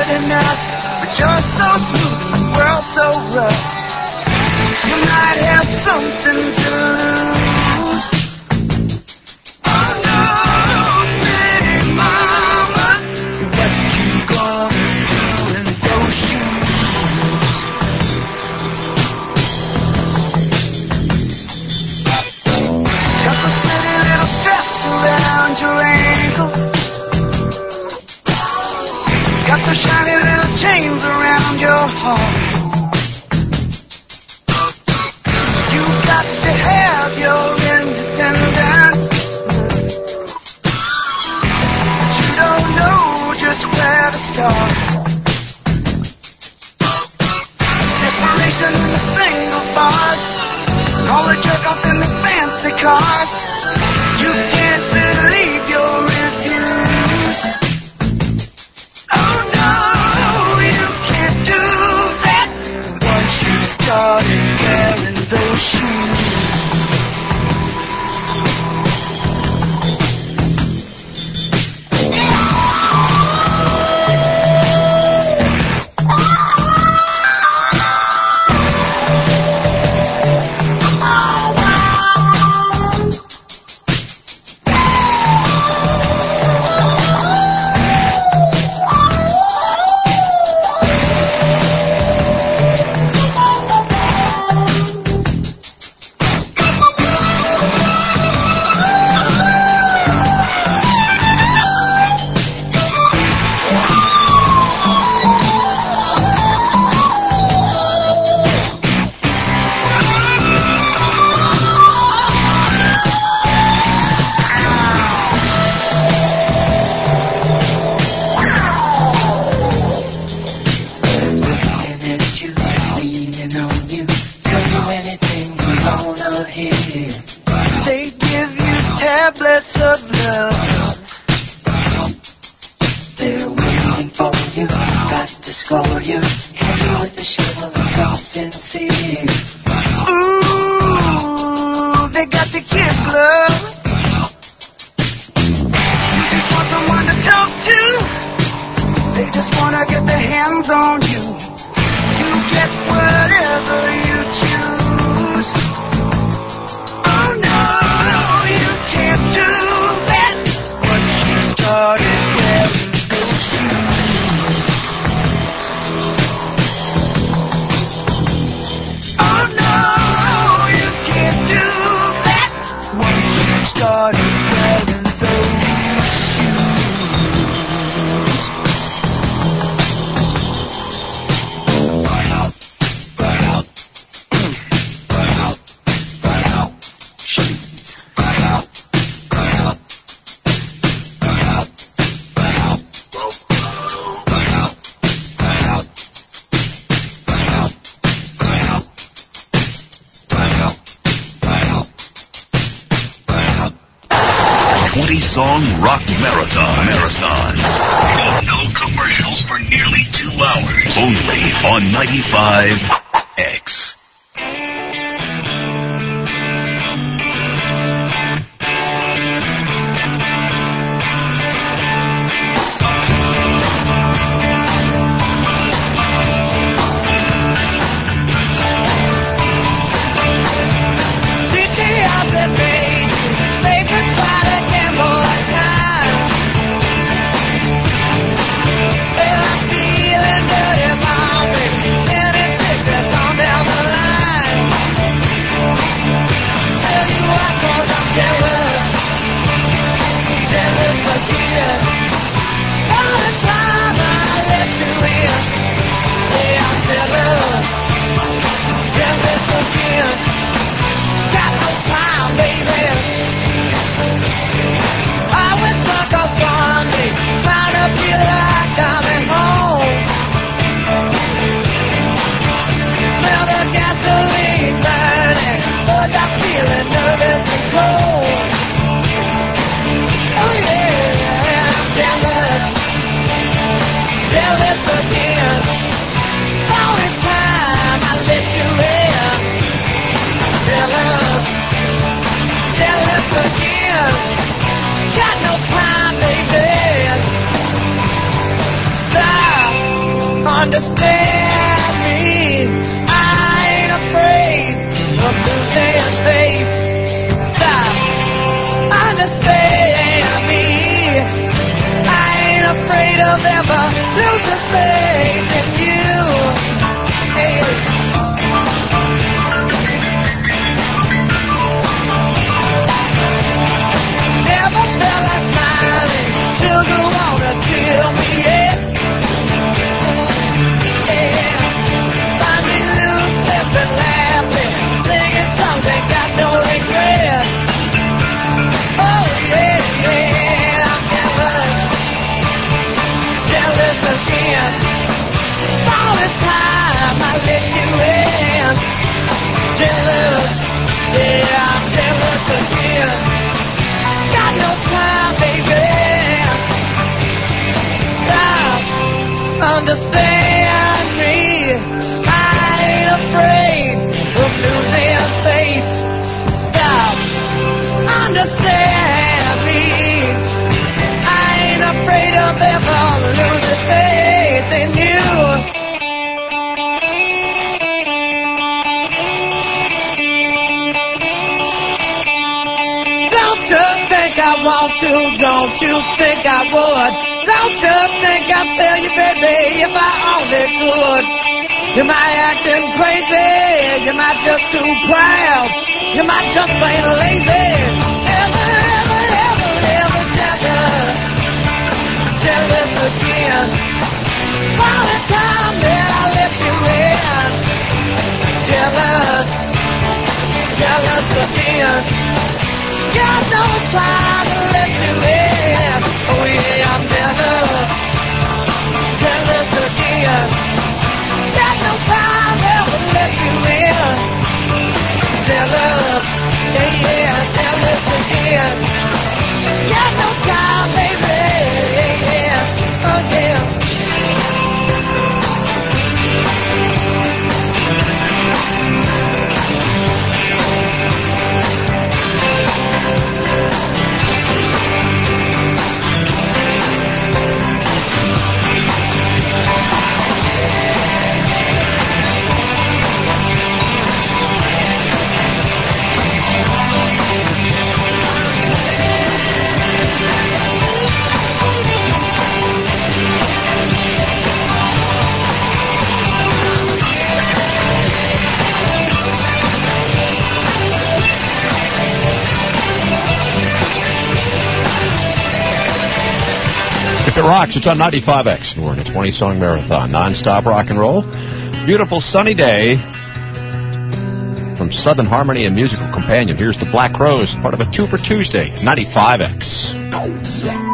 had enough, but you're so smooth, the world's so rough. You might have something to lose. Oh no, pretty mama, what you gonna do in those shoes? Got those pretty little straps around your ankles. Got those shiny little chains around your heart. You got to have your independence. But you don't know just where to start. Desperation in the single bars, all the jerk-offs in the fancy cars. You can't believe you're refused. Oh no, you can't do that once you started wearing those shoes. They give you tablets of love. They're waiting for you, got to score you. Hit you with the shovel across and see. Ooh, they got the kid glove. You just want someone to talk to. They just want to get their hands on you. You get whatever you choose. Oh no, you can't do that once you started wearing those shoes. Oh no, you can't do that once you started wearing those shoes. Song Rock Marathons. No commercials for nearly 2 hours. Only on 95X. Feeling dirty, mommy, and it understand me. I ain't afraid of losing faith. Stop. Understand me. I ain't afraid of ever losing faith in you. Hey. Never felt like smiling. Sugar wanna kill me, yeah. Yeah. Find me loose, living, laughing, singing songs that got no regret. Oh yeah, yeah, I'm jealous again. All the time I let you in. Jealous, yeah, I'm jealous again. Got no time, baby. Stop, understand me. I ain't afraid of losing faith. Stop, understand me. I ain't afraid of ever losing faith in you. Don't you think I want to? Don't you think I would? Don't you think I'd tell you, baby, if I only could? Am I acting crazy? Am I just too proud? Am I just plain lazy? Ever jealous again? All the time that I let you in. Jealous again. Got no time to let you in. Oh yeah, I'm jealous again. Got no time to let you in. Jealous, yeah, jealous again. Got no time, baby, yeah, oh yeah. It rocks. It's on 95X. We're in a 20-song marathon, non-stop rock and roll. Beautiful sunny day from Southern Harmony and Musical Companion. Here's the Black Crowes, part of a 2 for Tuesday, 95X.